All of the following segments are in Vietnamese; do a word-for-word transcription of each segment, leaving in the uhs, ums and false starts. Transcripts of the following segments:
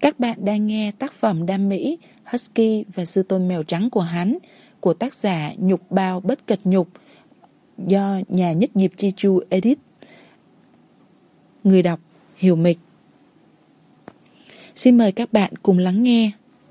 Các bạn đang nghe tác phẩm đam mỹ Husky và sư tôn mèo trắng của hắn của tác giả Nhục Bao Bất Kịch Nhục do nhà nhất nghiệp Chi Chu edit. Người đọc Hiểu Mịch. Xin mời các bạn cùng lắng nghe.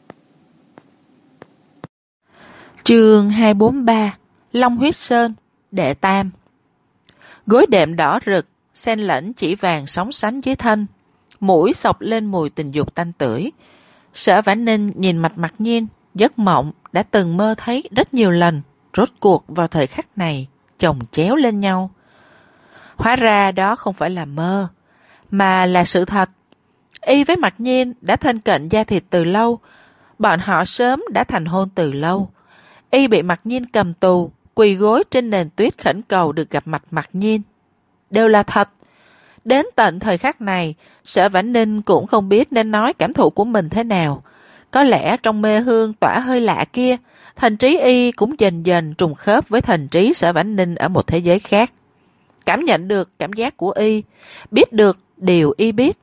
Chương hai bốn ba Long Huyết Sơn Đệ Tam. Gối đệm đỏ rực, xen lẫn chỉ vàng sóng sánh dưới thân, mũi xộc lên mùi tình dục tanh tưởi. Sở Vãn Ninh nhìn mặt Mặc Nhiên, giấc mộng đã từng mơ thấy rất nhiều lần, rốt cuộc vào thời khắc này chồng chéo lên nhau. Hóa ra đó không phải là mơ, mà là sự thật. Y với Mặc Nhiên đã thân cận da thịt từ lâu, bọn họ sớm đã thành hôn từ lâu. Y bị Mặc Nhiên cầm tù, quỳ gối trên nền tuyết khẩn cầu được gặp mặt Mặc Nhiên. Đều là thật. Đến tận thời khắc này, Sở Vãn Ninh cũng không biết nên nói cảm thụ của mình thế nào. Có lẽ trong mê hương tỏa hơi lạ kia, thần trí Y cũng dần dần trùng khớp với thần trí Sở Vãn Ninh ở một thế giới khác. Cảm nhận được cảm giác của Y, biết được điều Y biết.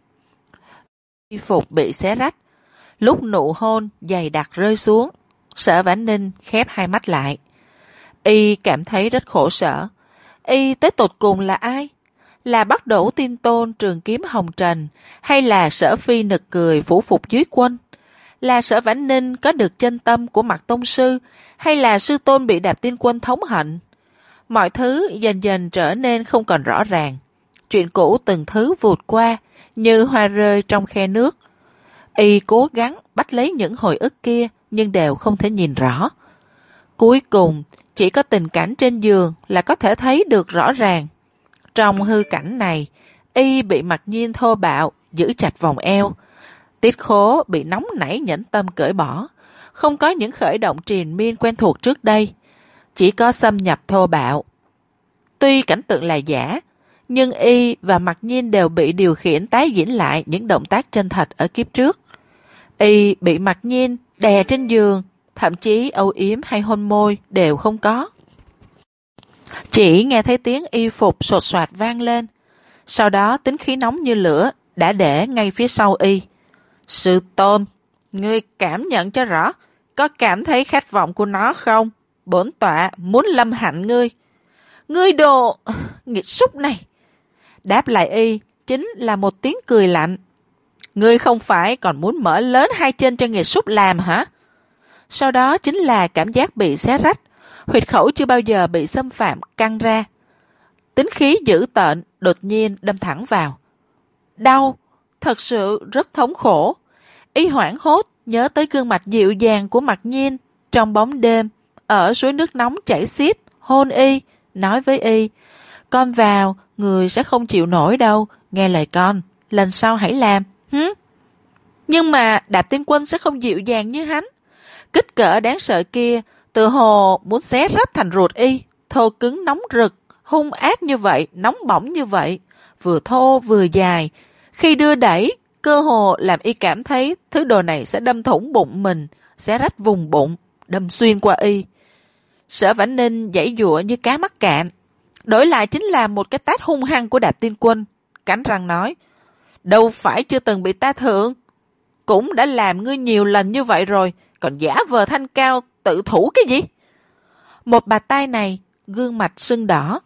Y phục bị xé rách. Lúc nụ hôn dày đặc rơi xuống, Sở Vãn Ninh khép hai mắt lại. Y cảm thấy rất khổ sở. Y tới tột cùng là ai? Là Bắc Đỗ Tiên Tôn trường kiếm hồng trần, hay là Sở Phi nực cười phủ phục dưới quân? Là Sở Vãn Ninh có được chân tâm của Mạc Tông Sư, hay là sư tôn bị Đạp Tiên Quân thống hận? Mọi thứ dần dần trở nên không còn rõ ràng. Chuyện cũ từng thứ vụt qua, như hoa rơi trong khe nước. Y cố gắng bắt lấy những hồi ức kia, nhưng đều không thể nhìn rõ. Cuối cùng, chỉ có tình cảnh trên giường là có thể thấy được rõ ràng. Trong hư cảnh này, Y bị Mặc Nhiên thô bạo, giữ chặt vòng eo. Tiết Khố bị nóng nảy nhẫn tâm cởi bỏ. Không có những khởi động triền miên quen thuộc trước đây. Chỉ có xâm nhập thô bạo. Tuy cảnh tượng là giả, nhưng Y và Mặc Nhiên đều bị điều khiển tái diễn lại những động tác chân thật ở kiếp trước. Y bị Mặc Nhiên đè trên giường, thậm chí âu yếm hay hôn môi đều không có. Chỉ nghe thấy tiếng y phục sột soạt vang lên. Sau đó tính khí nóng như lửa đã để ngay phía sau Y. Sư tôn, ngươi cảm nhận cho rõ, có cảm thấy khát vọng của nó không? Bổn tọa muốn lâm hạnh ngươi. Ngươi đồ nghịch súc này. Đáp lại Y chính là một tiếng cười lạnh. Ngươi không phải còn muốn mở lớn hai chân cho nghịch súc làm hả? Sau đó chính là cảm giác bị xé rách. Huyệt khẩu chưa bao giờ bị xâm phạm căng ra. Tính khí dữ tợn đột nhiên đâm thẳng vào. Đau, thật sự rất thống khổ. Y hoảng hốt nhớ tới gương mặt dịu dàng của Mặc Nhiên trong bóng đêm, ở suối nước nóng chảy xiết, hôn Y, nói với Y, con vào, người sẽ không chịu nổi đâu, nghe lời con, lần sau hãy làm. Hứ? Nhưng mà Đạp Tiên Quân sẽ không dịu dàng như hắn. Kích cỡ đáng sợ kia, tự hồ muốn xé rách thành ruột Y, thô cứng nóng rực, hung ác như vậy, nóng bỏng như vậy, vừa thô vừa dài. Khi đưa đẩy, cơ hồ làm Y cảm thấy thứ đồ này sẽ đâm thủng bụng mình, xé rách vùng bụng, đâm xuyên qua Y. Sở Vãn Ninh giãy giụa như cá mắc cạn. Đổi lại chính là một cái tát hung hăng của Đạp Tiên Quân, cắn răng nói, đâu phải chưa từng bị ta thượng, cũng đã làm ngươi nhiều lần như vậy rồi, còn giả vờ thanh cao tự thủ cái gì? Một bà tay này, gương mặt sưng đỏ.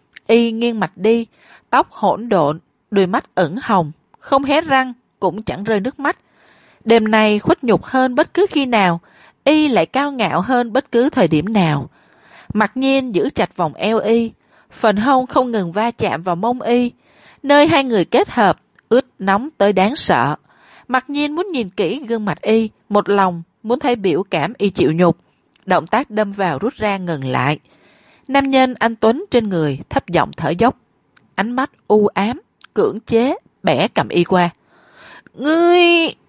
Y nghiêng mặt đi, tóc hỗn độn, đôi mắt ửng hồng, không hé răng, cũng chẳng rơi nước mắt. Đêm nay khuất nhục hơn bất cứ khi nào, Y lại cao ngạo hơn bất cứ thời điểm nào. Mặc Nhiên giữ chặt vòng eo Y, phần hông không ngừng va chạm vào mông Y, nơi hai người kết hợp, ướt nóng tới đáng sợ. Mặc Nhiên muốn nhìn kỹ gương mặt Y, một lòng muốn thấy biểu cảm Y chịu nhục. Động tác đâm vào rút ra ngừng lại. Nam nhân anh tuấn trên người thấp giọng thở dốc, ánh mắt u ám, cưỡng chế bẻ cầm Y qua. Ngươi...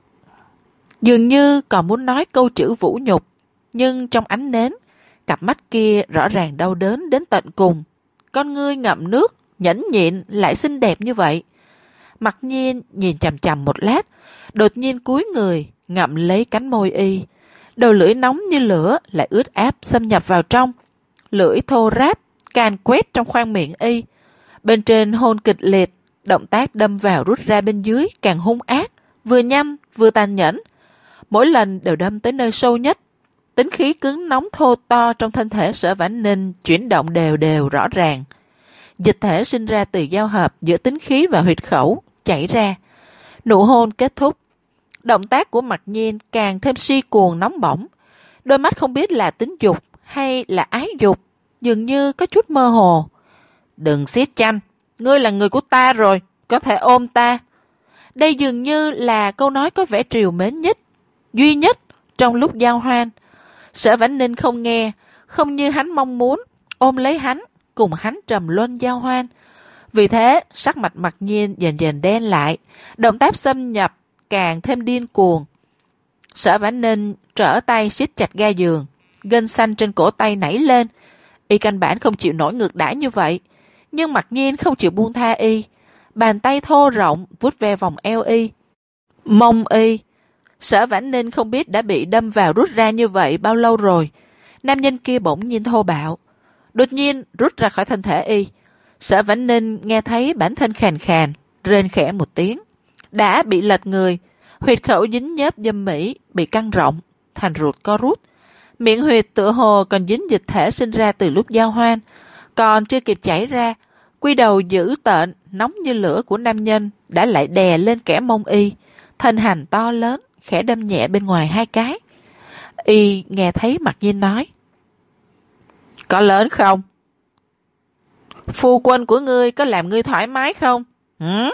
Dường như còn muốn nói câu chữ vũ nhục, nhưng trong ánh nến, cặp mắt kia rõ ràng đau đớn đến tận cùng. Con ngươi ngậm nước, nhẫn nhịn lại xinh đẹp như vậy. Mặc Nhiên nhìn chằm chằm một lát, đột nhiên cúi người, ngậm lấy cánh môi Y. Đầu lưỡi nóng như lửa lại ướt áp xâm nhập vào trong. Lưỡi thô ráp, càn quét trong khoang miệng Y. Bên trên hôn kịch liệt, động tác đâm vào rút ra bên dưới càng hung ác, vừa nhanh vừa tàn nhẫn. Mỗi lần đều đâm tới nơi sâu nhất. Tính khí cứng nóng thô to trong thân thể Sở Vãn Ninh chuyển động đều đều rõ ràng. Dịch thể sinh ra từ giao hợp giữa tính khí và huyệt khẩu chảy ra. Nụ hôn kết thúc. Động tác của Mặc Nhiên càng thêm si cuồng nóng bỏng. Đôi mắt không biết là tính dục hay là ái dục, dường như có chút mơ hồ. Đừng siết chăn, ngươi là người của ta rồi, có thể ôm ta. Đây dường như là câu nói có vẻ trìu mến nhất, duy nhất trong lúc giao hoan. Sở Vãn Ninh không nghe, không như hắn mong muốn, ôm lấy hắn, cùng hắn trầm luân giao hoan. Vì thế, sắc mặt Mặc Nhiên dần dần đen lại, động tác xâm nhập càng thêm điên cuồng. Sở Vãn Ninh trở tay siết chặt ga giường, gân xanh trên cổ tay nảy lên. Y căn bản không chịu nổi ngược đãi như vậy, nhưng Mặc Nhiên không chịu buông tha y. Bàn tay thô rộng vuốt ve vòng eo y, mông y. Sở Vãn Ninh không biết đã bị đâm vào rút ra như vậy bao lâu rồi. Nam nhân kia bỗng nhiên thô bạo, đột nhiên rút ra khỏi thân thể y. Sở Vãn Ninh nghe thấy bản thân khàn khàn, rên khẽ một tiếng. Đã bị lệch người, huyệt khẩu dính nhớp dâm mỹ bị căng rộng, thành ruột co rút. Miệng huyệt tựa hồ còn dính dịch thể sinh ra từ lúc giao hoan, còn chưa kịp chảy ra. Quy đầu dữ tợn, nóng như lửa của nam nhân đã lại đè lên kẻ mông y. Thân hành to lớn, khẽ đâm nhẹ bên ngoài hai cái. Y nghe thấy Mặc Nhiên nói: Có lớn không? Phu quân của ngươi có làm ngươi thoải mái không? Hử?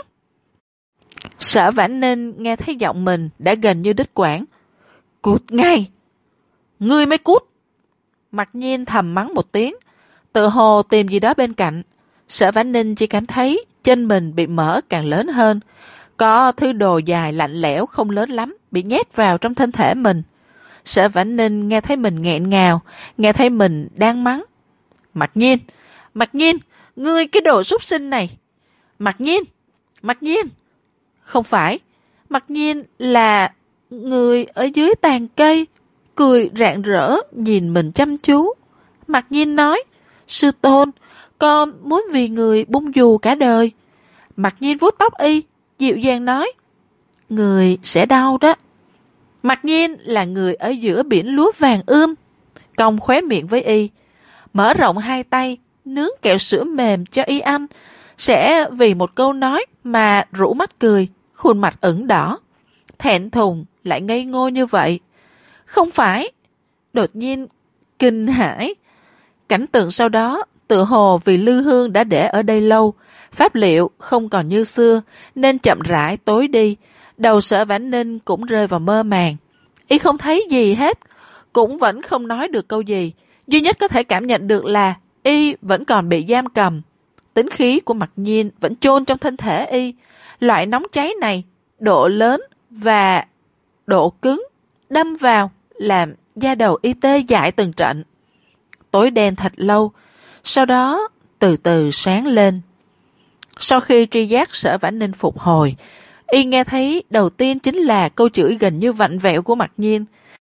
Sở Vãn Ninh nghe thấy giọng mình đã gần như đứt quãng. Cút ngay! Ngươi mới cút! Mặc Nhiên thầm mắng một tiếng, tự hồ tìm gì đó bên cạnh. Sở Vãn Ninh chỉ cảm thấy chân mình bị mở càng lớn hơn. Có thứ đồ dài lạnh lẽo không lớn lắm bị nhét vào trong thân thể mình. Sở Vãn Ninh nghe thấy mình nghẹn ngào, nghe thấy mình đang mắng. Mặc Nhiên! Mặc Nhiên! Ngươi cái đồ súc sinh này! Mặc Nhiên! Mặc Nhiên! Không phải, Mặc Nhiên là người ở dưới tàn cây, cười rạng rỡ nhìn mình chăm chú. Mặc Nhiên nói: Sư tôn, con muốn vì người bung dù cả đời. Mặc Nhiên vuốt tóc y, dịu dàng nói: Người sẽ đau đó. Mặc Nhiên là người ở giữa biển lúa vàng ươm, cong khóe miệng với y, mở rộng hai tay, nướng kẹo sữa mềm cho y ăn, sẽ vì một câu nói mà rũ mắt cười, khuôn mặt ửng đỏ. Thẹn thùng lại ngây ngô như vậy. Không phải. Đột nhiên kinh hãi. Cảnh tượng sau đó tự hồ vì Lư Hương đã để ở đây lâu, pháp liệu không còn như xưa nên chậm rãi tối đi. Đầu Sở Vãn Ninh cũng rơi vào mơ màng. Y không thấy gì hết, cũng vẫn không nói được câu gì. Duy nhất có thể cảm nhận được là y vẫn còn bị giam cầm. Tính khí của Mặc Nhiên vẫn chôn trong thân thể y. Loại nóng cháy này, độ lớn và độ cứng đâm vào làm da đầu y tê dại từng trận. Tối đen thật lâu, sau đó từ từ sáng lên. Sau khi tri giác Sở Vãn Ninh phục hồi, y nghe thấy đầu tiên chính là câu chửi gần như vặn vẹo của Mặc Nhiên.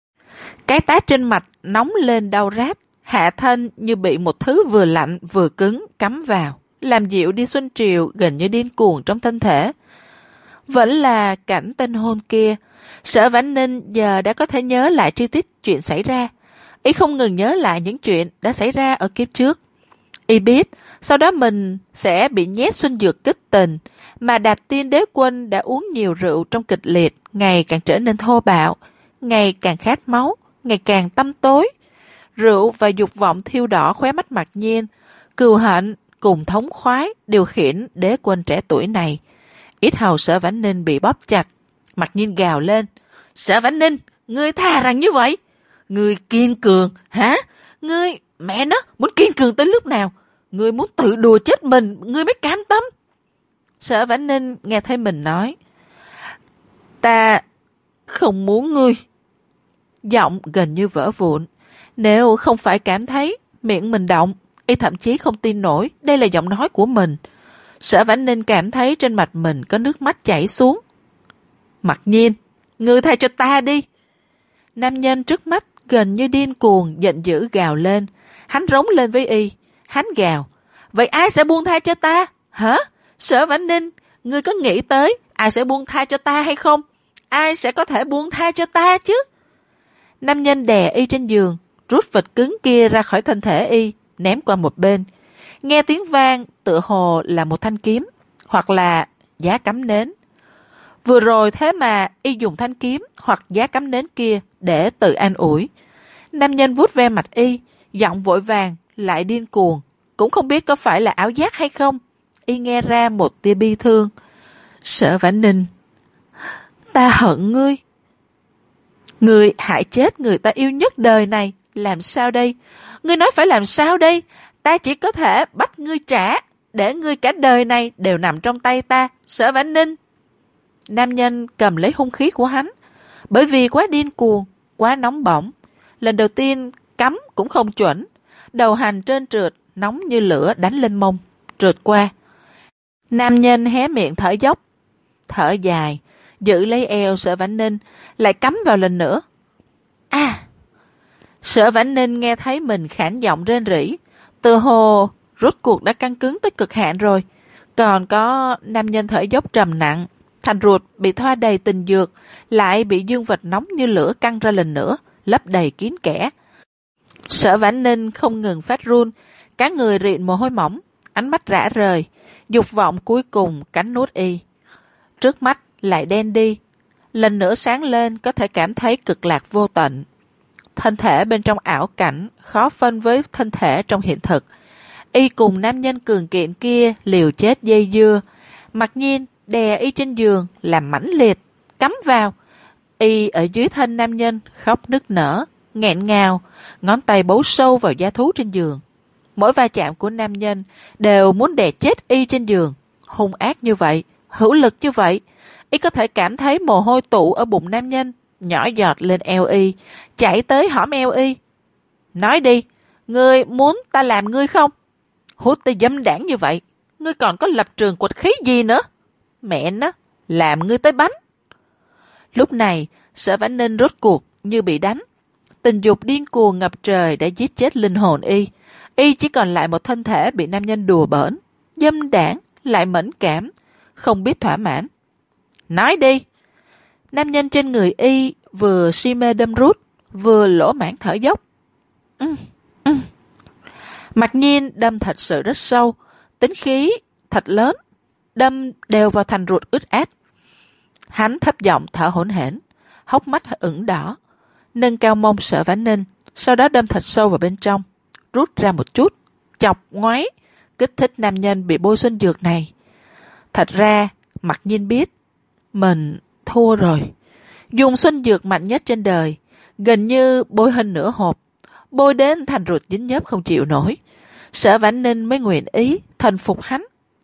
Cái tát trên mặt nóng lên đau rát, hạ thân như bị một thứ vừa lạnh vừa cứng cắm vào, làm dịu đi xuân triều gần như điên cuồng trong thân thể. Vẫn là cảnh tên hôn kia. Sở Vãn Ninh giờ đã có thể nhớ lại chi tiết chuyện xảy ra. Y không ngừng nhớ lại những chuyện đã xảy ra ở kiếp trước. Y biết sau đó mình sẽ bị nhét xuân dược kích tình, mà Đạt Tiên Đế Quân đã uống nhiều rượu trong kịch liệt, ngày càng trở nên thô bạo, ngày càng khát máu, ngày càng tăm tối. Rượu và dục vọng thiêu đỏ khóe mắt Mặc Nhiên, cừu hận cùng thống khoái điều khiển đế quân trẻ tuổi này. Ít hầu Sở Vãn Ninh bị bóp chặt. Mặc Nhiên gào lên: Sở Vãn Ninh, ngươi thà rằng như vậy? Ngươi kiên cường, hả? Ngươi, mẹ nó, muốn kiên cường tới lúc nào? Ngươi muốn tự đùa chết mình, ngươi mới cam tâm. Sở Vãn Ninh nghe thấy mình nói: Ta không muốn ngươi. Giọng gần như vỡ vụn. Nếu không phải cảm thấy miệng mình động, y thậm chí không tin nổi đây là giọng nói của mình. Sở Vãn Ninh cảm thấy trên mặt mình có nước mắt chảy xuống. Mặc Nhiên, ngươi tha cho ta đi. Nam nhân trước mắt gần như điên cuồng, giận dữ gào lên. Hắn rống lên với y. Hắn gào: Vậy ai sẽ buông tha cho ta? Hả? Sở Vãn Ninh, ngươi có nghĩ tới ai sẽ buông tha cho ta hay không? ai sẽ có thể buông tha cho ta chứ? Nam nhân đè y trên giường, rút vật cứng kia ra khỏi thân thể y, ném qua một bên. Nghe tiếng vang tựa hồ là một thanh kiếm, hoặc là giá cắm nến. Vừa rồi thế mà y dùng thanh kiếm hoặc giá cắm nến kia để tự an ủi. Nam nhân vuốt ve mặt y, giọng vội vàng, lại điên cuồng. Cũng không biết có phải là ảo giác hay không. Y nghe ra một tia bi thương. Sở Vãn Ninh, ta hận ngươi. Ngươi hại chết người ta yêu nhất đời này. Làm sao đây? Ngươi nói phải làm sao đây? Ta chỉ có thể bắt ngươi trả, để ngươi cả đời này đều nằm trong tay ta, Sở Vãn Ninh. Nam nhân cầm lấy hung khí của hắn. Bởi vì quá điên cuồng, quá nóng bỏng. Lần đầu tiên cắm cũng không chuẩn. Đầu hành trơn trượt, nóng như lửa đánh lên mông, trượt qua. Nam nhân hé miệng thở dốc, thở dài, giữ lấy eo Sở Vãn Ninh, lại cắm vào lần nữa. À! Sở Vãn Ninh nghe thấy mình khản giọng rên rỉ, từ hồ rốt cuộc đã căng cứng tới cực hạn rồi. Còn có nam nhân thở dốc trầm nặng, thành ruột bị thoa đầy tình dược, lại bị dương vật nóng như lửa căng ra lần nữa, lấp đầy kín kẽ. Sở Vãn Ninh không ngừng phát run, cả người rịn mồ hôi mỏng, ánh mắt rã rời, dục vọng cuối cùng cắn nuốt y. Trước mắt lại đen đi, lần nữa sáng lên có thể cảm thấy cực lạc vô tận. Thân thể bên trong ảo cảnh khó phân với thân thể trong hiện thực. Y cùng nam nhân cường kiện kia liều chết dây dưa, mặc nhiên đè y trên giường làm mãnh liệt, cắm vào. Y ở dưới thân nam nhân khóc nức nở, nghẹn ngào, ngón tay bấu sâu vào da thú trên giường. Mỗi va chạm của nam nhân đều muốn đè chết y trên giường. Hung ác như vậy, hữu lực như vậy, y có thể cảm thấy mồ hôi tụ ở bụng nam nhân, nhỏ giọt lên eo y, chạy tới hõm eo y. Nói đi, ngươi muốn ta làm ngươi không? Hút ta dâm đảng như vậy, ngươi còn có lập trường quật khí gì nữa? Mẹ nó, làm ngươi tới bánh. Lúc này, Sở Vãn Ninh rốt cuộc như bị đánh. Tình dục điên cuồng ngập trời đã giết chết linh hồn y. Y chỉ còn lại một thân thể bị nam nhân đùa bỡn, dâm đảng, lại mẫn cảm, không biết thỏa mãn. Nói đi! Nam nhân trên người y vừa si mê đâm rút, vừa lỗ mãn thở dốc. Ừ, ừ. Mặc nhiên đâm thật sự rất sâu, tính khí thật lớn, đâm đều vào thành ruột ướt át. Hắn thấp giọng thở hổn hển, hốc mắt ửng đỏ, nâng cao mông Sở Vãn Ninh, sau đó đâm thật sâu vào bên trong, rút ra một chút, chọc ngoáy, kích thích nam nhân bị bôi xuân dược này. Thật ra, Mặc nhiên biết, mình thua rồi. Dùng xuân dược mạnh nhất trên đời, gần như bôi hơn nửa hộp, bôi đến thành ruột dính nhớp không chịu nổi. Sở Vãn Ninh mới nguyện ý thần phục hắn.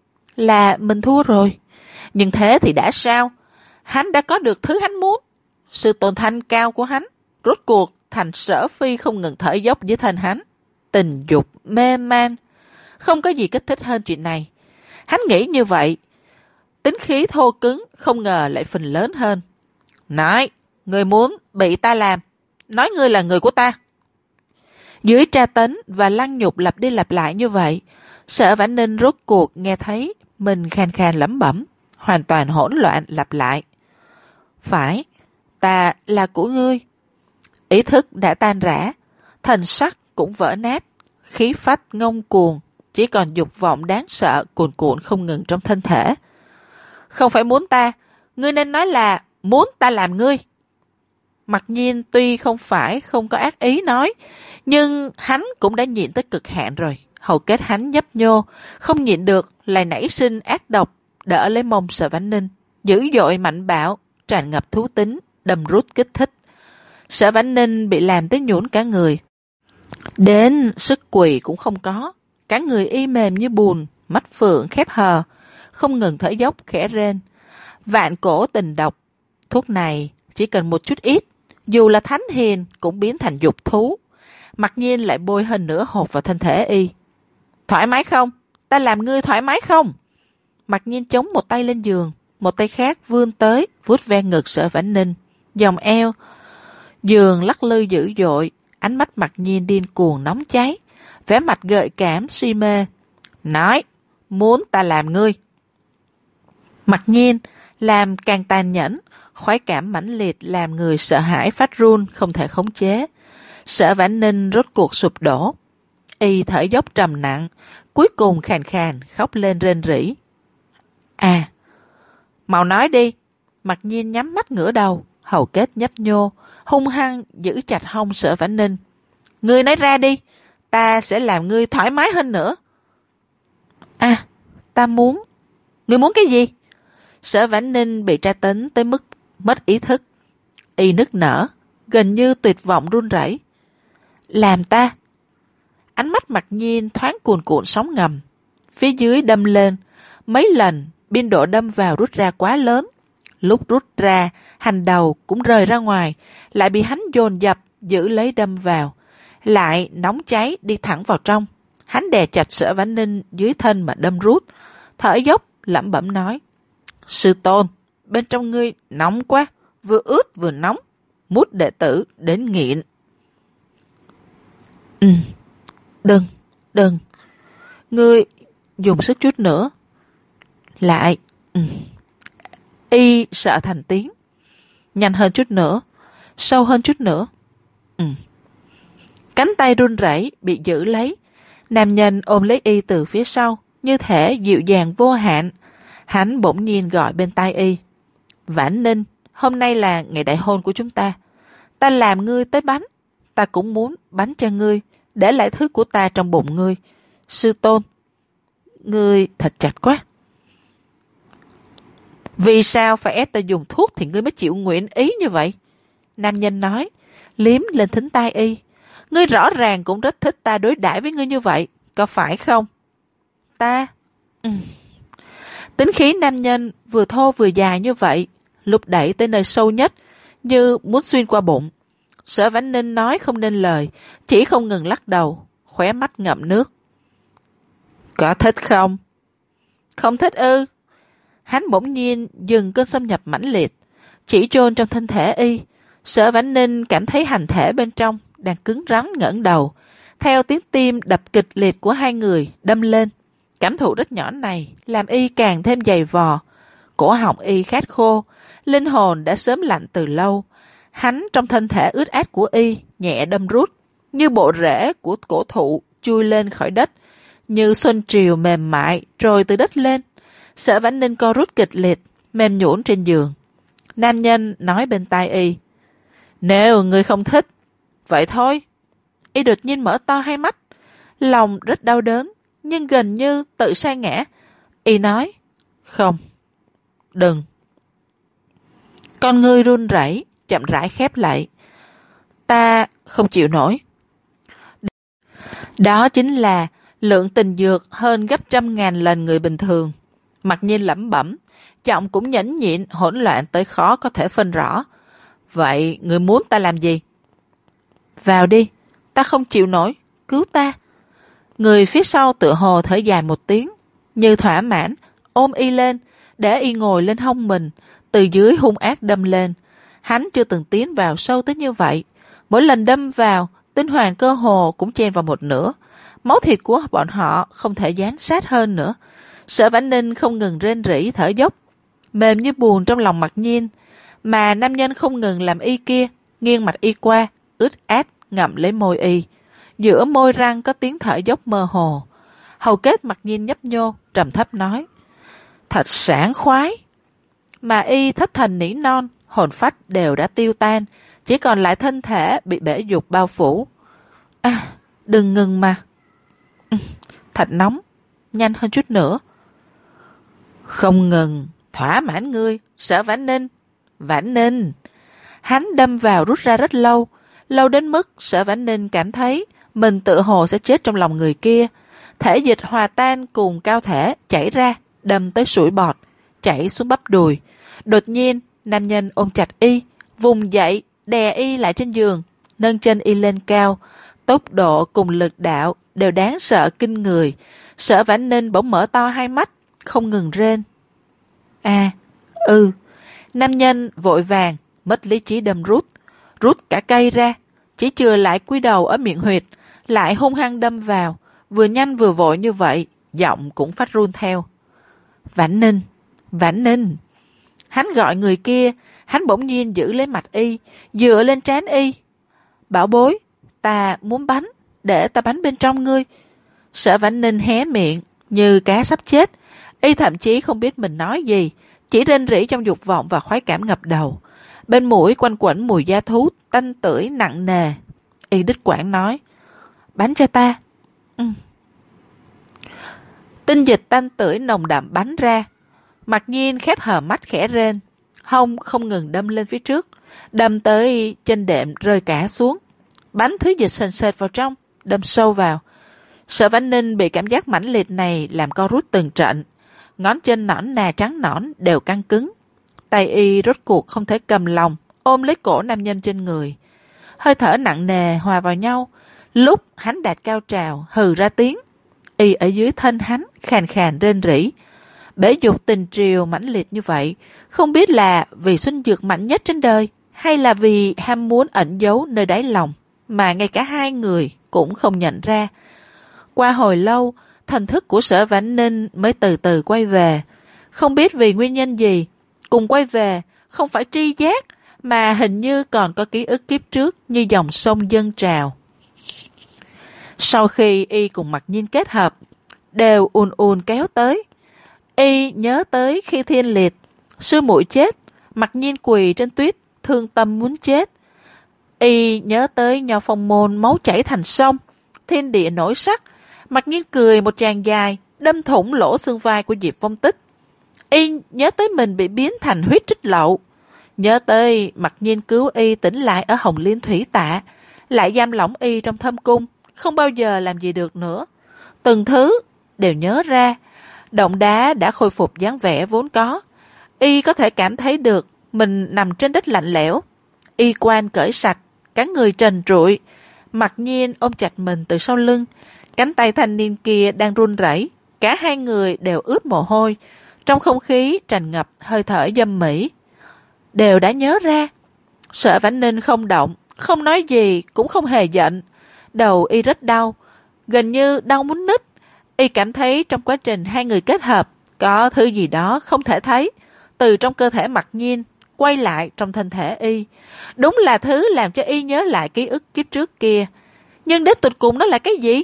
Là mình thua rồi. Nhưng thế thì đã sao? Hắn đã có được thứ hắn muốn. Sự tồn thanh cao của hắn, rốt cuộc thành Sở Phi không ngừng thở dốc dưới thân hắn. Tình dục, mê man. Không có gì kích thích hơn chuyện này. Hắn nghĩ như vậy. Tính khí thô cứng, không ngờ lại phần lớn hơn. Nói, người muốn bị ta làm. Nói ngươi là người của ta. Dưới tra tấn và lăng nhục lặp đi lặp lại như vậy, Sở Vãn Ninh rốt cuộc nghe thấy mình khàn khàn lẩm bẩm, hoàn toàn hỗn loạn lặp lại. Phải, ta là của ngươi. Ý thức đã tan rã, thần sắc cũng vỡ nát, khí phách ngông cuồng, chỉ còn dục vọng đáng sợ cuồn cuộn không ngừng trong thân thể. Không phải muốn ta, ngươi nên nói là muốn ta làm ngươi. Mặc nhiên tuy không phải không có ác ý nói, nhưng hắn cũng đã nhịn tới cực hạn rồi. Hầu kết hắn nhấp nhô, không nhịn được lại nảy sinh ác độc, đỡ lấy mông Sở Vãn Ninh, dữ dội mạnh bạo, tràn ngập thú tính, đâm rút kích thích. Sở Vãn Ninh bị làm tới nhũn cả người. Đến sức quỳ cũng không có, cả người y mềm như bùn, mắt phượng khép hờ, không ngừng thở dốc khẽ rên. Vạn cổ tình độc, thuốc này chỉ cần một chút ít, dù là thánh hiền cũng biến thành dục thú. Mặc nhiên lại bôi hơn nửa hộp vào thân thể y. Thoải mái không? Ta làm ngươi thoải mái không? Mặc nhiên chống một tay lên giường, một tay khác vươn tới, vuốt ve ngực Sở Vãn Ninh, vòng eo. Giường lắc lư dữ dội, ánh mắt Mặc nhiên điên cuồng nóng cháy, vẻ mặt gợi cảm si mê. Nói, muốn ta làm ngươi. Mặc nhiên làm càng tàn nhẫn, Khoái cảm mãnh liệt làm người sợ hãi phát run không thể khống chế. Sở Vãn Ninh rốt cuộc sụp đổ. Y thở dốc trầm nặng, cuối cùng khàn khàn khóc lên rên rỉ. À, mau nói đi. Mặc Nhiên nhắm mắt ngửa đầu, hầu kết nhấp nhô, hung hăng giữ chặt hông Sở Vãn Ninh. Ngươi nói ra đi, ta sẽ làm ngươi thoải mái hơn nữa. À, ta muốn. Ngươi muốn cái gì? Sở Vãn Ninh bị tra tấn tới mức mất ý thức. Y nức nở, gần như tuyệt vọng run rẩy. Làm ta. Ánh mắt Mặc Nhiên thoáng cuồn cuộn sóng ngầm. Phía dưới đâm lên, mấy lần biên độ đâm vào rút ra quá lớn. Lúc rút ra, hành đầu cũng rời ra ngoài, lại bị hắn dồn dập giữ lấy đâm vào. Lại nóng cháy đi thẳng vào trong. Hắn đè chặt Sở Vãn Ninh dưới thân mà đâm rút, thở dốc lẩm bẩm nói: Sư tôn, bên trong ngươi nóng quá, vừa ướt vừa nóng, mút đệ tử đến nghiện. Ừ, đừng, đừng, ngươi dùng sức chút nữa. Lại, ừ. Y sợ thành tiếng. Nhanh hơn chút nữa, sâu hơn chút nữa. Ừ. Cánh tay run rẩy bị giữ lấy. Nam nhân ôm lấy Y từ phía sau, như thể dịu dàng vô hạn. Hắn bỗng nhiên gọi bên tai Y: Vãn Ninh, hôm nay là ngày đại hôn của chúng ta. Ta làm ngươi tới bánh, ta cũng muốn bánh cho ngươi, để lại thứ của ta trong bụng ngươi. Sư tôn, ngươi thật chặt quá. Vì sao phải ép ta dùng thuốc thì ngươi mới chịu nguyện ý như vậy? Nam nhân nói, liếm lên thính tai Y. Ngươi rõ ràng cũng rất thích ta đối đãi với ngươi như vậy, có phải không? Ta... Ừ. Tính khí nam nhân vừa thô vừa dài như vậy, lúc đẩy tới nơi sâu nhất, như muốn xuyên qua bụng. Sở Vãn Ninh nói không nên lời, chỉ không ngừng lắc đầu, khóe mắt ngậm nước. Có thích không? Không thích ư? Hắn bỗng nhiên dừng cơn xâm nhập mãnh liệt, chỉ chôn trong thân thể Y. Sở Vãn Ninh cảm thấy hành thể bên trong đang cứng rắn ngẩng đầu, theo tiếng tim đập kịch liệt của hai người đâm lên. Cảm thụ rất nhỏ này làm Y càng thêm dày vò. Cổ họng Y khát khô, linh hồn đã sớm lạnh từ lâu. Hắn trong thân thể ướt át của Y nhẹ đâm rút, như bộ rễ của cổ thụ chui lên khỏi đất, như xuân triều mềm mại rồi từ đất lên. Sở Vãn Ninh co rút kịch liệt, mềm nhũn trên giường. Nam nhân nói bên tai Y: Nếu ngươi không thích, vậy thôi. Y đột nhiên mở to hai mắt, lòng rất đau đớn, nhưng gần như tự sa ngã. Y nói: Không, đừng. Con ngươi run rẩy, chậm rãi khép lại. Ta không chịu nổi. Đó chính là lượng tình dược hơn gấp trăm ngàn lần người bình thường. Mặc Nhiên lẩm bẩm, giọng cũng nhẫn nhịn, hỗn loạn tới khó có thể phân rõ. Vậy người muốn ta làm gì? Vào đi, ta không chịu nổi, cứu ta. Người phía sau tựa hồ thở dài một tiếng, như thỏa mãn, ôm Y lên, để Y ngồi lên hông mình, từ dưới hung ác đâm lên. Hắn chưa từng tiến vào sâu tới như vậy. Mỗi lần đâm vào, tinh hoàn cơ hồ cũng chen vào một nửa. Máu thịt của bọn họ không thể dán sát hơn nữa. Sở Vãn Ninh không ngừng rên rỉ thở dốc, mềm như buồn trong lòng Mặc Nhiên, mà nam nhân không ngừng làm Y kia nghiêng mặt Y qua, ướt át ngậm lấy môi Y. Giữa môi răng có tiếng thở dốc mơ hồ. Hầu kết Mặc Nhiên nhấp nhô, trầm thấp nói: Thật sảng khoái. Mà Y thất thần nỉ non, hồn phách đều đã tiêu tan, chỉ còn lại thân thể bị bể dục bao phủ. À, đừng ngừng mà. Ừ, thật nóng, nhanh hơn chút nữa. Không ngừng, thỏa mãn ngươi, Sở Vãn Ninh. Vãn Ninh. Hắn đâm vào rút ra rất lâu, lâu đến mức Sở Vãn Ninh cảm thấy mình tự hồ sẽ chết trong lòng người kia. Thể dịch hòa tan cùng cao thể chảy ra, đâm tới sủi bọt, chảy xuống bắp đùi. Đột nhiên, nam nhân ôm chặt Y, vùng dậy, đè Y lại trên giường, nâng chân Y lên cao. Tốc độ cùng lực đạo đều đáng sợ kinh người. Sở Vãn Ninh bỗng mở to hai mắt, không ngừng rên. À, ừ. Nam nhân vội vàng, mất lý trí đâm rút, rút cả cây ra, chỉ chừa lại cúi đầu ở miệng huyệt, lại hung hăng đâm vào, vừa nhanh vừa vội như vậy, giọng cũng phát run theo. Vãn Ninh, Vãn Ninh. Hắn gọi người kia, Hắn bỗng nhiên giữ lấy mặt y, dựa lên trán y. Bảo bối, ta muốn bánh, để ta bánh bên trong ngươi. Sở Vãn Ninh hé miệng, như cá sắp chết. Y thậm chí không biết mình nói gì, chỉ rên rỉ trong dục vọng và khoái cảm ngập đầu. Bên mũi quanh quẩn mùi da thú, tanh tưởi nặng nề. Y đứt quãng nói, bánh cho ta. Ừ. Tinh dịch tanh tưởi nồng đậm bắn ra. Mặc Nhiên khép hờ mắt khẽ rên, hông không ngừng đâm lên phía trước, đâm tới chân đệm rơi cả xuống. Bánh thứ dịch sền sệt vào trong, đâm sâu vào. Sở Vãn Ninh bị cảm giác mãnh liệt này làm co rút từng trận. Ngón chân nõn nà trắng nõn đều căng cứng. Tay y rốt cuộc không thể cầm lòng, ôm lấy cổ nam nhân trên người. Hơi thở nặng nề hòa vào nhau. Lúc hắn đạt cao trào, hừ ra tiếng. Y ở dưới thân hắn, khàn khàn rên rỉ. Bể dục tình triều mãnh liệt như vậy, không biết là vì sinh dược mạnh nhất trên đời, hay là vì ham muốn ẩn giấu nơi đáy lòng, mà ngay cả hai người cũng không nhận ra. Qua hồi lâu, thần thức của Sở Vãn Ninh mới từ từ quay về. Không biết vì nguyên nhân gì, cùng quay về không phải tri giác, mà hình như còn có ký ức kiếp trước như dòng sông dâng trào. Sau khi y cùng Mặc Nhiên kết hợp, đều ùn ùn kéo tới. Y nhớ tới khi Thiên Liệt, sư muội chết, Mặc Nhiên quỳ trên tuyết, thương tâm muốn chết. Y nhớ tới Nho Phong Môn máu chảy thành sông, thiên địa nổi sắc, Mặc Nhiên cười một tràng dài, đâm thủng lỗ xương vai của Diệp Vong Tích. Y nhớ tới mình bị biến thành huyết trích lậu, nhớ tới Mặc Nhiên cứu y tỉnh lại ở Hồng Liên Thủy Tạ, lại giam lỏng y trong thâm cung, không bao giờ làm gì được nữa. Từng thứ đều nhớ ra. Động đá đã khôi phục dáng vẻ vốn có. Y có thể cảm thấy được mình nằm trên đất lạnh lẽo. Y quan cởi sạch, cả người trần trụi. Mặc Nhiên ôm chặt mình từ sau lưng. Cánh tay thanh niên kia đang run rẩy. Cả hai người đều ướt mồ hôi. Trong không khí tràn ngập hơi thở dâm mỹ. Đều đã nhớ ra. Sở Vãn Ninh không động, không nói gì, cũng không hề giận. Đầu y rất đau, gần như đau muốn nứt. Y cảm thấy trong quá trình hai người kết hợp, có thứ gì đó không thể thấy, từ trong cơ thể Mặc Nhiên, quay lại trong thân thể y. Đúng là thứ làm cho y nhớ lại ký ức kiếp trước kia. Nhưng đến tụt cùng nó là cái gì?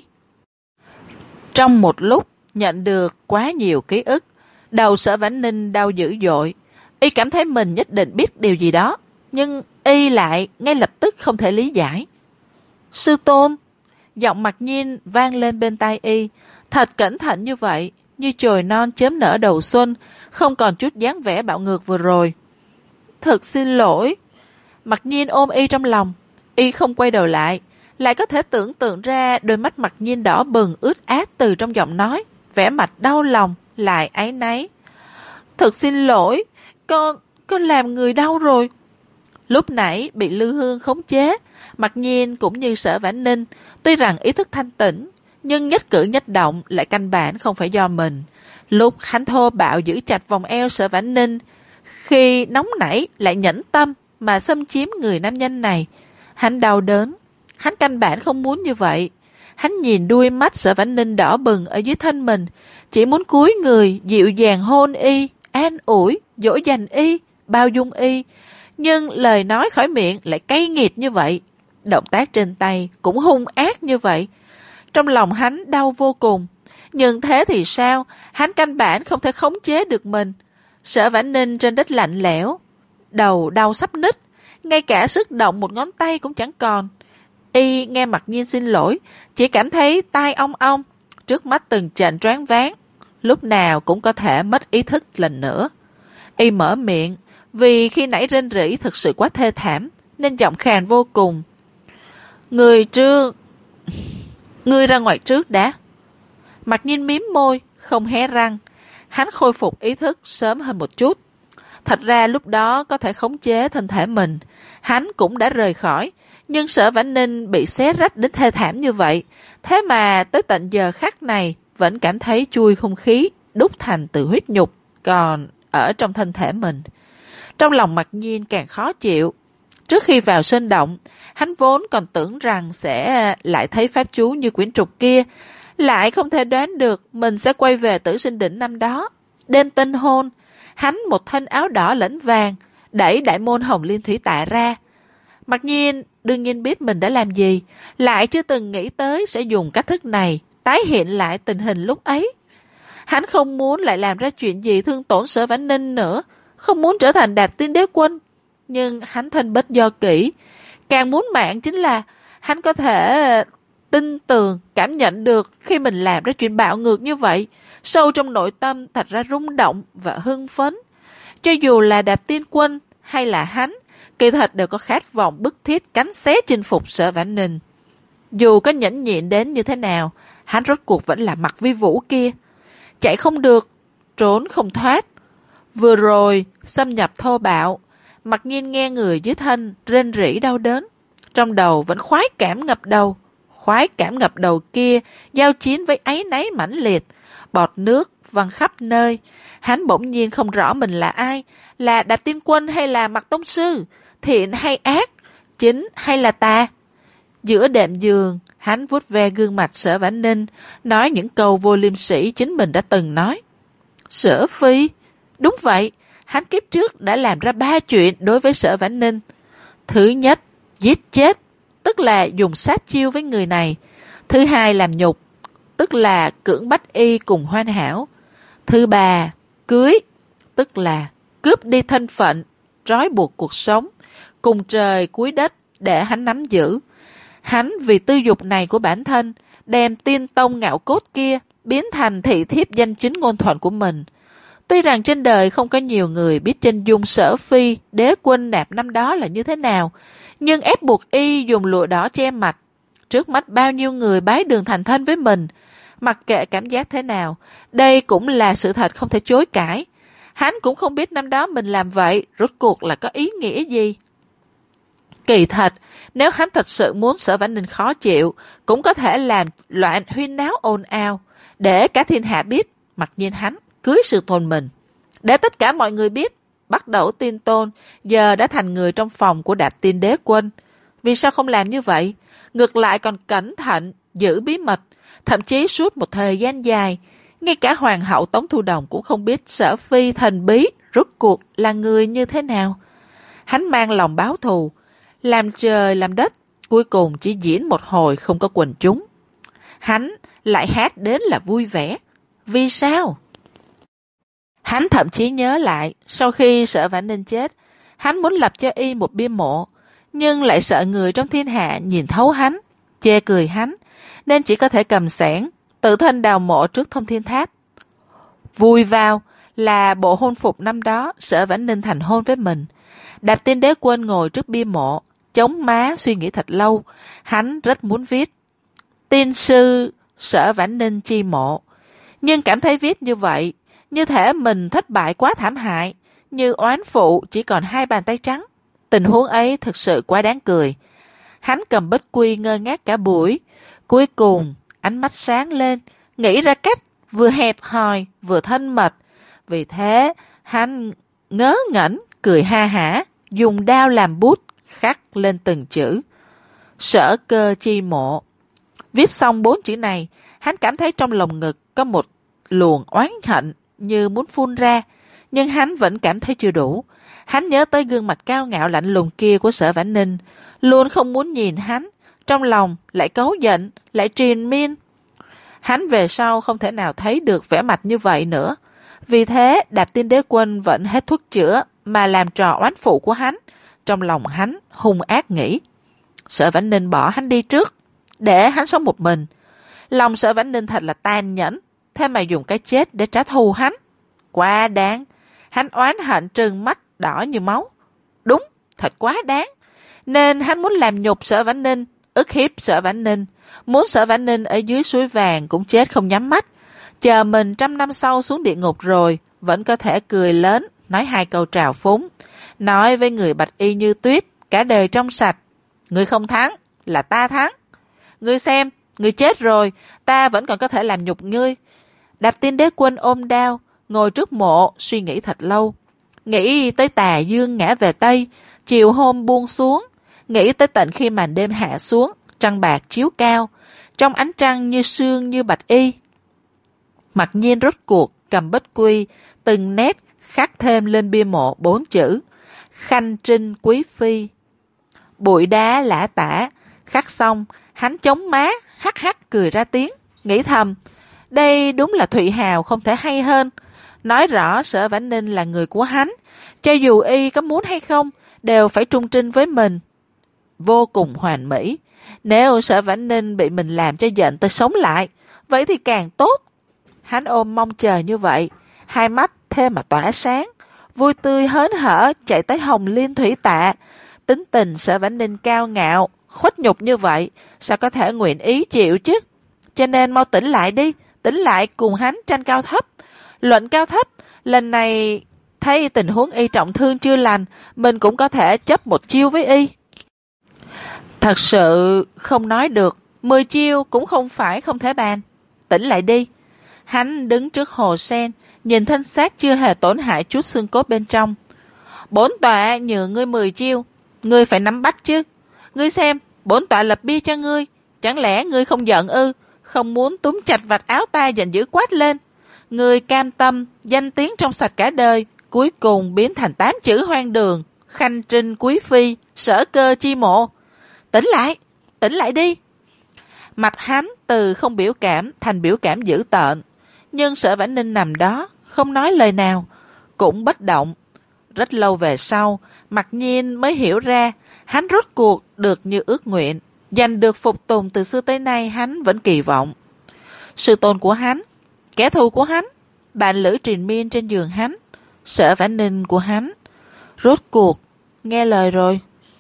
Trong một lúc, nhận được quá nhiều ký ức, đầu Sở Vãn Ninh đau dữ dội. Y cảm thấy mình nhất định biết điều gì đó, nhưng y lại ngay lập tức không thể lý giải. Sư tôn, giọng Mặc Nhiên vang lên bên tai y, thật cẩn thận như vậy, như chồi non chớm nở đầu xuân, không còn chút dáng vẻ bạo ngược vừa rồi. Thật xin lỗi. Mặc Nhiên ôm y trong lòng, y không quay đầu lại, lại có thể tưởng tượng ra đôi mắt Mặc Nhiên đỏ bừng ướt át từ trong giọng nói, vẻ mặt đau lòng, lại áy náy. Thật xin lỗi, con, con làm người đau rồi. Lúc nãy bị Lư Hương khống chế, Mặc Nhiên cũng như Sở Vãn Ninh, tuy rằng ý thức thanh tỉnh, nhưng nhất cử nhất động lại căn bản không phải do mình. Lúc hắn thô bạo giữ chặt vòng eo Sở Vãn Ninh, khi nóng nảy lại nhẫn tâm mà xâm chiếm người nam nhân này, hắn đau đớn. Hắn căn bản không muốn như vậy. Hắn nhìn đuôi mắt Sở Vãn Ninh đỏ bừng ở dưới thân mình, chỉ muốn cúi người dịu dàng hôn y, an ủi, dỗ dành y, bao dung y. Nhưng lời nói khỏi miệng lại cay nghiệt như vậy. Động tác trên tay cũng hung ác như vậy. Trong lòng hắn đau vô cùng. Nhưng thế thì sao? Hắn căn bản không thể khống chế được mình. Sở Vãn Ninh trên đất lạnh lẽo, đầu đau sắp nứt, ngay cả sức động một ngón tay cũng chẳng còn. Y nghe Mặc Nhiên xin lỗi, chỉ cảm thấy tai ong ong, trước mắt từng trận choáng váng, lúc nào cũng có thể mất ý thức lần nữa. Y mở miệng, vì khi nãy rên rỉ thực sự quá thê thảm, nên giọng khàn vô cùng. Người trước... Ngươi ra ngoài trước đã. Mặc Nhiên miếm môi, không hé răng. Hắn khôi phục ý thức sớm hơn một chút. Thật ra lúc đó có thể khống chế thân thể mình, hắn cũng đã rời khỏi. Nhưng Sở Vãn Ninh bị xé rách đến thê thảm như vậy, thế mà tới tận giờ khắc này vẫn cảm thấy chui không khí đúc thành từ huyết nhục còn ở trong thân thể mình. Trong lòng Mặc Nhiên càng khó chịu. Trước khi vào sơn động, hắn vốn còn tưởng rằng sẽ lại thấy pháp chú như quyển trục kia, lại không thể đoán được mình sẽ quay về Tử Sinh Đỉnh năm đó. Đêm tinh hôn, hắn một thân áo đỏ lẫn vàng, đẩy đại môn Hồng Liên Thủy Tạ ra. Mặc nhiên đương nhiên biết mình đã làm gì, lại chưa từng nghĩ tới sẽ dùng cách thức này tái hiện lại tình hình lúc ấy. Hắn không muốn lại làm ra chuyện gì thương tổn Sở Vãn Ninh nữa, không muốn trở thành Đạp Tiên Đế Quân. Nhưng hắn thân bất do kỹ, càng muốn mạng chính là hắn có thể tin tưởng, cảm nhận được khi mình làm ra chuyện bạo ngược như vậy, sâu trong nội tâm thật ra rung động và hưng phấn. Cho dù là Đạp Tiên Quân hay là hắn, kỳ thật đều có khát vọng bức thiết cánh xé chinh phục Sở Vãn Ninh. Dù có nhẫn nhịn đến như thế nào, hắn rốt cuộc vẫn là Mặc Vi Vũ kia. Chạy không được, trốn không thoát. Vừa rồi, xâm nhập thô bạo, Mặc nhiên nghe người dưới thân rên rỉ đau đớn. Trong đầu vẫn khoái cảm ngập đầu. Khoái cảm ngập đầu kia giao chiến với áy náy mãnh liệt. Bọt nước văng khắp nơi. Hắn bỗng nhiên không rõ mình là ai, là Đạp Tiên Quân hay là Mặc Tông Sư, thiện hay ác, chính hay là tà. Giữa đệm giường, hắn vuốt ve gương mặt Sở Vãn Ninh, nói những câu vô liêm sỉ chính mình đã từng nói. Sở Phi, đúng vậy, hắn kiếp trước đã làm ra ba chuyện đối với Sở Vãn Ninh. Thứ nhất, giết chết, tức là dùng sát chiêu với người này. Thứ hai, làm nhục, tức là cưỡng bách y cùng hoàn hảo. Thứ ba, cưới, tức là cướp đi thân phận, trói buộc cuộc sống, cùng trời cuối đất để hắn nắm giữ. Hắn vì tư dục này của bản thân, đem tiên tông ngạo cốt kia biến thành thị thiếp danh chính ngôn thuận của mình. Tuy rằng trên đời không có nhiều người biết chân dung Sở Phi, đế quân nạp năm đó là như thế nào, nhưng ép buộc y dùng lụa đỏ che mặt. Trước mắt bao nhiêu người bái đường thành thân với mình, mặc kệ cảm giác thế nào, đây cũng là sự thật không thể chối cãi. Hắn cũng không biết năm đó mình làm vậy, rốt cuộc là có ý nghĩa gì. Kỳ thật, nếu hắn thật sự muốn Sở Vãn Ninh khó chịu, cũng có thể làm loạn huyên náo ồn ào, để cả thiên hạ biết, mặc nhiên hắn cưới sư tôn mình. Để tất cả mọi người biết, bắt đầu tiên tôn, giờ đã thành người trong phòng của Đạp Tiên Đế Quân. Vì sao không làm như vậy? Ngược lại còn cẩn thận, giữ bí mật, thậm chí suốt một thời gian dài, ngay cả Hoàng hậu Tống Thu Đồng cũng không biết Sở Phi thần bí rốt cuộc là người như thế nào. Hắn mang lòng báo thù, làm trời làm đất, cuối cùng chỉ diễn một hồi không có quần chúng. Hắn lại hát đến là vui vẻ. Vì sao? Hắn thậm chí nhớ lại, sau khi Sở Vãn Ninh chết, hắn muốn lập cho y một bia mộ, nhưng lại sợ người trong thiên hạ nhìn thấu hắn, chê cười hắn, nên chỉ có thể cầm xẻng, tự thân đào mộ trước Thông Thiên Tháp. Vui vào là bộ hôn phục năm đó Sở Vãn Ninh thành hôn với mình. Đạp Tiên Đế Quân ngồi trước bia mộ, chống má suy nghĩ thật lâu. Hắn rất muốn viết tiên sư Sở Vãn Ninh chi mộ, nhưng cảm thấy viết như vậy, như thể mình thất bại quá thảm hại, như oán phụ chỉ còn hai bàn tay trắng. Tình huống ấy thực sự quá đáng cười. Hắn cầm bích quy ngơ ngác cả buổi. Cuối cùng, ánh mắt sáng lên, nghĩ ra cách vừa hẹp hòi vừa thân mật. Vì thế, hắn ngớ ngẩn, cười ha hả, dùng đao làm bút, khắc lên từng chữ. Sở cơ chi mộ. Viết xong bốn chữ này, hắn cảm thấy trong lồng ngực có một luồng oán hận như muốn phun ra, nhưng hắn vẫn cảm thấy chưa đủ. Hắn nhớ tới gương mặt cao ngạo lạnh lùng kia của Sở Vãn Ninh, luôn không muốn nhìn hắn, trong lòng lại cấu giận, lại triền miên. Hắn về sau không thể nào thấy được vẻ mặt như vậy nữa. Vì thế, Đạp Tiên Đế Quân vẫn hết thuốc chữa mà làm trò oán phụ của hắn. Trong lòng hắn hung ác nghĩ, Sở Vãn Ninh bỏ hắn đi trước, để hắn sống một mình. Lòng Sở Vãn Ninh thật là tàn nhẫn, thế mà dùng cái chết để trả thù hắn. Quá đáng. Hắn oán hận trừng mắt đỏ như máu. Đúng, thật quá đáng. Nên hắn muốn làm nhục Sở Vãn Ninh, ức hiếp Sở Vãn Ninh, muốn Sở Vãn Ninh ở dưới suối vàng cũng chết không nhắm mắt. Chờ mình trăm năm sau xuống địa ngục rồi, vẫn có thể cười lớn, nói hai câu trào phúng, nói với người bạch y như tuyết, cả đời trong sạch. Người không thắng, là ta thắng. Ngươi xem, ngươi chết rồi, ta vẫn còn có thể làm nhục ngươi. Đạp Tiên Đế Quân ôm đao, ngồi trước mộ, suy nghĩ thật lâu. Nghĩ tới tà dương ngã về Tây, chiều hôm buông xuống. Nghĩ tới tận khi màn đêm hạ xuống, trăng bạc chiếu cao, trong ánh trăng như sương như bạch y. Mặc nhiên rốt cuộc cầm bích quy, từng nét khắc thêm lên bia mộ bốn chữ. khanh trinh quý phi. Bụi đá lả tả, khắc xong, hắn chống má, hắc hắc cười ra tiếng, nghĩ thầm, đây đúng là Thụy Hào không thể hay hơn. Nói rõ Sở Vãn Ninh là người của hắn, cho dù y có muốn hay không, đều phải trung trinh với mình. Vô cùng hoàn mỹ. Nếu Sở Vãn Ninh bị mình làm cho giận tới sống lại, vậy thì càng tốt. Hắn ôm mong chờ như vậy, hai mắt thêm mà tỏa sáng, vui tươi hớn hở chạy tới Hồng Liên Thủy Tạ. Tính tình Sở Vãn Ninh cao ngạo, khuất nhục như vậy, sao có thể nguyện ý chịu chứ? Cho nên mau tỉnh lại đi, tỉnh lại cùng hắn tranh cao thấp. Luận cao thấp, lần này thấy tình huống y trọng thương chưa lành, mình cũng có thể chấp một chiêu với y. Thật sự không nói được, mười chiêu cũng không phải không thể bàn. Tỉnh lại đi. Hắn đứng trước hồ sen, nhìn thân xác chưa hề tổn hại chút xương cốt bên trong. Bổn tọa nhường ngươi mười chiêu, ngươi phải nắm bắt chứ. Ngươi xem, bổn tọa lập bia cho ngươi, chẳng lẽ ngươi không giận ư? Không muốn túm chặt vạt áo ta giận dữ quát lên. Ngươi cam tâm, danh tiếng trong sạch cả đời, cuối cùng biến thành tám chữ hoang đường, khanh trinh quý phi, sở cơ chi mộ. Tỉnh lại, tỉnh lại đi. Mặt hắn từ không biểu cảm thành biểu cảm dữ tợn, nhưng Sở Vãn Ninh nằm đó, không nói lời nào, cũng bất động. Rất lâu về sau, Mặc Nhiên mới hiểu ra, hắn rốt cuộc được như ước nguyện, giành được phục tùng từ xưa tới nay hắn vẫn kỳ vọng. Sư tôn của hắn, kẻ thù của hắn, bạn lữ triền miên trên giường hắn, Sở Vãn Ninh của hắn, rốt cuộc nghe lời rồi.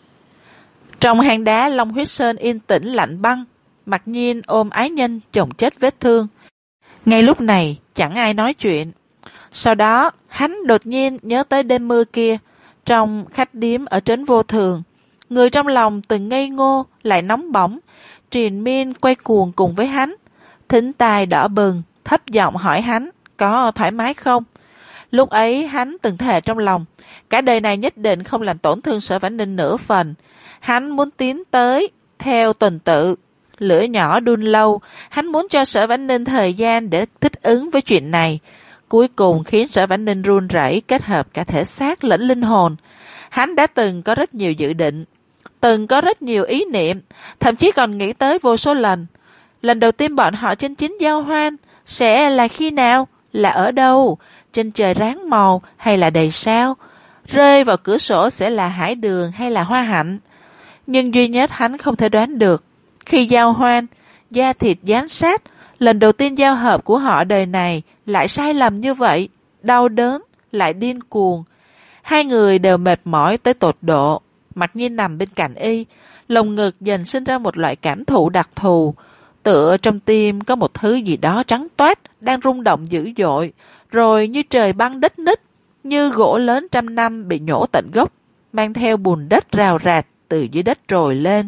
Trong hang đá Long Huyết Sơn yên tĩnh lạnh băng, Mặc Nhiên ôm ái nhân chồng chết vết thương. Ngay lúc này chẳng ai nói chuyện. Sau đó hắn đột nhiên nhớ tới đêm mưa kia, trong khách điếm ở trấn Vô Thường. Người trong lòng từng ngây ngô lại nóng bỏng, triền miên quay cuồng cùng với hắn, thính tai đỏ bừng, thấp giọng hỏi hắn có thoải mái không. Lúc ấy hắn từng thề trong lòng, cả đời này nhất định không làm tổn thương Sở Vãn Ninh nửa phần. Hắn muốn tiến tới theo tuần tự, lửa nhỏ đun lâu. Hắn muốn cho Sở Vãn Ninh thời gian để thích ứng với chuyện này. Cuối cùng khiến Sở Vãn Ninh run rẩy, kết hợp cả thể xác lẫn linh hồn. Hắn đã từng có rất nhiều dự định, từng có rất nhiều ý niệm, thậm chí còn nghĩ tới vô số lần. Lần đầu tiên bọn họ chân chính giao hoan sẽ là khi nào, là ở đâu, trên trời ráng màu hay là đầy sao, rơi vào cửa sổ sẽ là hải đường hay là hoa hạnh. Nhưng duy nhất hắn không thể đoán được, khi giao hoan, da thịt dán sát, lần đầu tiên giao hợp của họ đời này lại sai lầm như vậy, đau đớn, lại điên cuồng. Hai người đều mệt mỏi tới tột độ. Mặc Nhiên nằm bên cạnh y, lồng ngực dần sinh ra một loại cảm thụ đặc thù, tựa trong tim có một thứ gì đó trắng toát đang rung động dữ dội, rồi như trời băng đất nứt, như gỗ lớn trăm năm bị nhổ tận gốc, mang theo bùn đất rào rạt từ dưới đất trồi lên.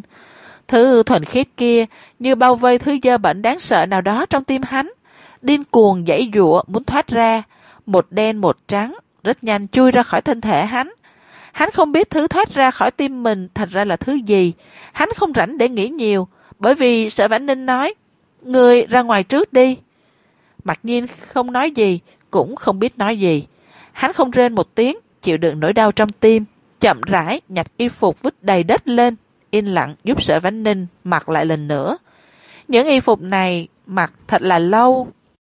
Thứ thuần khiết kia như bao vây thứ dơ bẩn đáng sợ nào đó trong tim hắn, điên cuồng giãy giụa muốn thoát ra, một đen một trắng, rất nhanh chui ra khỏi thân thể hắn. Hắn không biết thứ thoát ra khỏi tim mình thật ra là thứ gì. Hắn không rảnh để nghĩ nhiều, bởi vì Sở Vãn Ninh nói, người ra ngoài trước đi. Mặc Nhiên không nói gì, cũng không biết nói gì. Hắn không rên một tiếng, chịu đựng nỗi đau trong tim, chậm rãi nhặt y phục vứt đầy đất lên, yên lặng giúp Sở Vãn Ninh mặc lại lần nữa. Những y phục này mặc thật là lâu,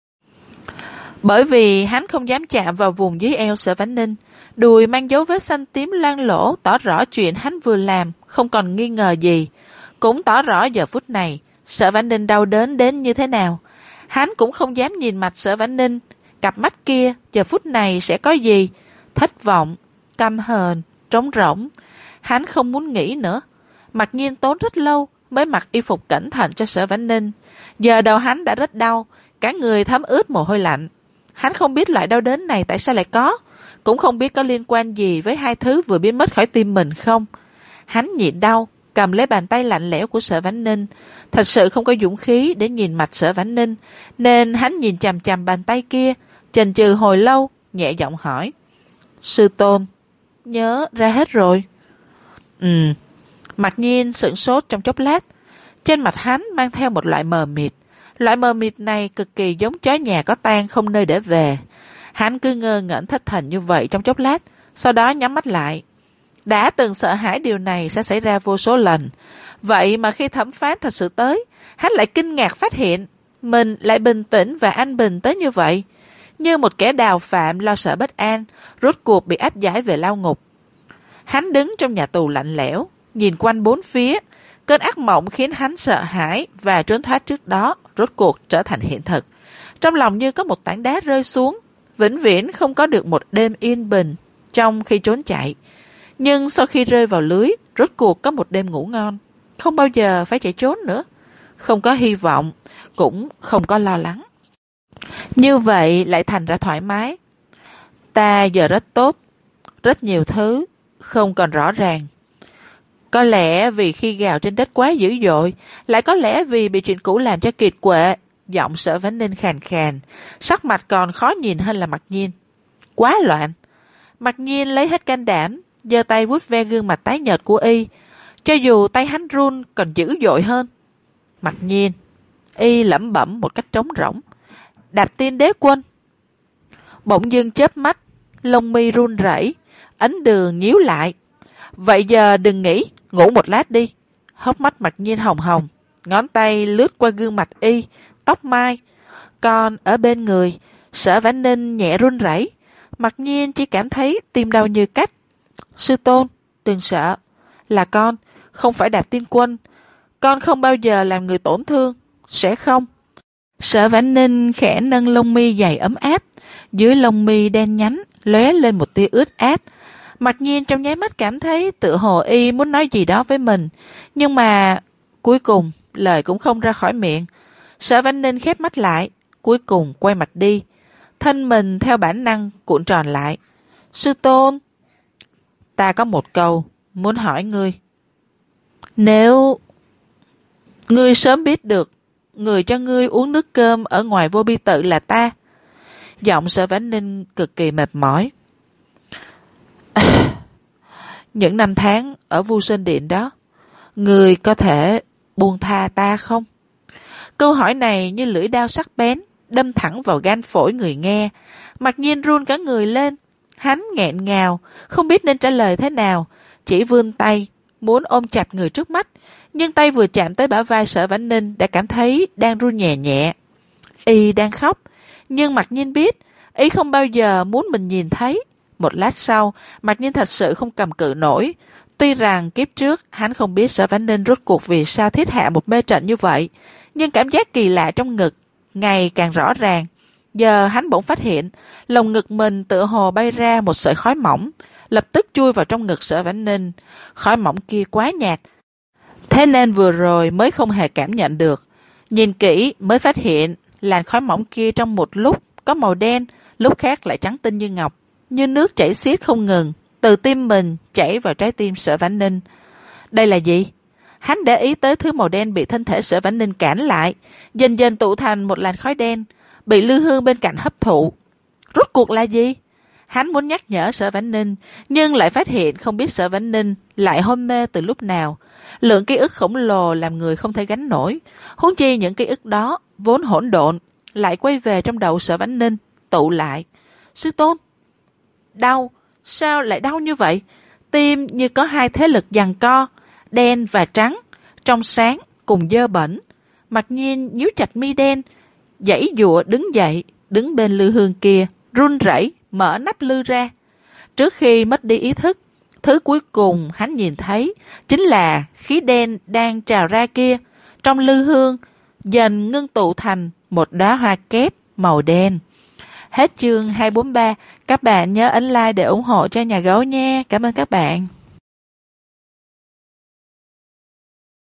bởi vì hắn không dám chạm vào vùng dưới eo Sở Vãn Ninh. Đùi mang dấu vết xanh tím loang lỗ, tỏ rõ chuyện hắn vừa làm không còn nghi ngờ gì, cũng tỏ rõ giờ phút này Sở Vãn Ninh đau đớn đến như thế nào. Hắn cũng không dám nhìn mặt Sở Vãn Ninh, cặp mắt kia giờ phút này sẽ có gì? Thất vọng, căm hờn, trống rỗng. Hắn không muốn nghĩ nữa. Mặc Nhiên tốn rất lâu mới mặc y phục cẩn thận cho Sở Vãn Ninh. Giờ đầu hắn đã rất đau, cả người thấm ướt mồ hôi lạnh. Hắn không biết loại đau đớn này tại sao lại có, cũng không biết có liên quan gì với hai thứ vừa biến mất khỏi tim mình không. Hắn nhịn đau, cầm lấy bàn tay lạnh lẽo của Sở Vãn Ninh. Thật sự không có dũng khí để nhìn mặt Sở Vãn Ninh, nên hắn nhìn chằm chằm bàn tay kia, chần chừ hồi lâu, nhẹ giọng hỏi. Sư tôn, nhớ ra hết rồi? Ừ. Mặc Nhiên sửng sốt trong chốc lát. Trên mặt hắn mang theo một loại mờ mịt. Loại mờ mịt này cực kỳ giống chó nhà có tang không nơi để về. Hắn cứ ngơ ngẩn thất thần như vậy trong chốc lát, sau đó nhắm mắt lại. Đã từng sợ hãi điều này sẽ xảy ra vô số lần. Vậy mà khi thẩm phán thật sự tới, hắn lại kinh ngạc phát hiện mình lại bình tĩnh và an bình tới như vậy. Như một kẻ đào phạm lo sợ bất an, rốt cuộc bị áp giải về lao ngục. Hắn đứng trong nhà tù lạnh lẽo, nhìn quanh bốn phía. Cơn ác mộng khiến hắn sợ hãi và trốn thoát trước đó rốt cuộc trở thành hiện thực. Trong lòng như có một tảng đá rơi xuống, vĩnh viễn không có được một đêm yên bình trong khi trốn chạy. Nhưng sau khi rơi vào lưới, rốt cuộc có một đêm ngủ ngon. Không bao giờ phải chạy trốn nữa. Không có hy vọng, cũng không có lo lắng. Như vậy lại thành ra thoải mái. Ta giờ rất tốt, rất nhiều thứ không còn rõ ràng. Có lẽ vì khi gào trên đất quá dữ dội, lại có lẽ vì bị chuyện cũ làm cho kiệt quệ. Giọng Sở Vãn Ninh khàn khàn, sắc mặt còn khó nhìn hơn là Mặc Nhiên. Quá loạn. Mặc Nhiên lấy hết can đảm, giơ tay vuốt ve gương mặt tái nhợt của y, cho dù tay hắn run còn dữ dội hơn. Mặc Nhiên, y lẩm bẩm một cách trống rỗng. Đạp Tiên Đế Quân. Bỗng dưng chớp mắt, lông mi run rẩy, ấn Đường nhíu lại. Vậy giờ đừng nghĩ, ngủ một lát đi. Hốc mắt Mặc Nhiên hồng hồng, ngón tay lướt qua gương mặt y, tóc mai. Còn ở bên người, Sở Vãn Ninh nhẹ run rẩy. Mặc Nhiên chỉ cảm thấy tim đau như cắt. Sư tôn, đừng sợ. Là con, không phải Đạp Tiên Quân. Con không bao giờ làm người tổn thương. Sẽ không. Sở Vãn Ninh khẽ nâng lông mi dày ấm áp. Dưới lông mi đen nhánh lóe lên một tia ướt át. Mặc Nhiên trong nháy mắt cảm thấy tự hồ y muốn nói gì đó với mình. Nhưng mà cuối cùng lời cũng không ra khỏi miệng. Sở Vãn Ninh khép mắt lại, cuối cùng quay mặt đi. Thân mình theo bản năng cuộn tròn lại. Sư tôn, ta có một câu muốn hỏi ngươi. Nếu ngươi sớm biết được người cho ngươi uống nước cơm ở ngoài Vô Bi Tự là ta. Giọng Sở Vãn Ninh cực kỳ mệt mỏi. Những năm tháng ở Vu Sơn Điện đó, ngươi có thể buông tha ta không? Câu hỏi này như lưỡi đao sắc bén, đâm thẳng vào gan phổi người nghe. Mặc Nhiên run cả người lên. Hắn nghẹn ngào, không biết nên trả lời thế nào, chỉ vươn tay, muốn ôm chặt người trước mắt. Nhưng tay vừa chạm tới bả vai Sở Vãn Ninh đã cảm thấy đang run nhẹ nhẹ. Y đang khóc, nhưng Mặc Nhiên biết, y không bao giờ muốn mình nhìn thấy. Một lát sau, Mặc Nhiên thật sự không cầm cự nổi. Tuy rằng kiếp trước hắn không biết Sở Vãn Ninh rốt cuộc vì sao thiết hạ một mê trận như vậy, nhưng cảm giác kỳ lạ trong ngực ngày càng rõ ràng. Giờ hắn bỗng phát hiện lồng ngực mình tựa hồ bay ra một sợi khói mỏng, lập tức chui vào trong ngực Sở Vãn Ninh. Khói mỏng kia quá nhạt, thế nên vừa rồi mới không hề cảm nhận được. Nhìn kỹ mới phát hiện làn khói mỏng kia trong một lúc có màu đen, lúc khác lại trắng tinh như ngọc, như nước chảy xiết không ngừng, từ tim mình chảy vào trái tim Sở Vãn Ninh. Đây là gì? Hắn để ý tới thứ màu đen bị thân thể Sở Vãn Ninh cản lại, dần dần tụ thành một làn khói đen, bị Lư Hương bên cạnh hấp thụ. Rốt cuộc là gì? Hắn muốn nhắc nhở Sở Vãn Ninh, nhưng lại phát hiện không biết Sở Vãn Ninh lại hôn mê từ lúc nào. Lượng ký ức khổng lồ làm người không thể gánh nổi. Huống chi những ký ức đó vốn hỗn độn lại quay về trong đầu Sở Vãn Ninh, tụ lại. Sư tôn, đau, sao lại đau như vậy? Tim như có hai thế lực giằng co, đen và trắng, trong sáng cùng dơ bẩn. Mặc Nhiên nhíu chặt mi đen, giãy giụa đứng dậy, đứng bên Lư Hương kia, run rẩy mở nắp lư ra. Trước khi mất đi ý thức, thứ cuối cùng hắn nhìn thấy chính là khí đen đang trào ra kia. Trong lư hương dần ngưng tụ thành một đóa hoa kép màu đen. Hết chương hai bốn ba. Các bạn nhớ ấn like để ủng hộ cho nhà gấu nha. Cảm ơn các bạn.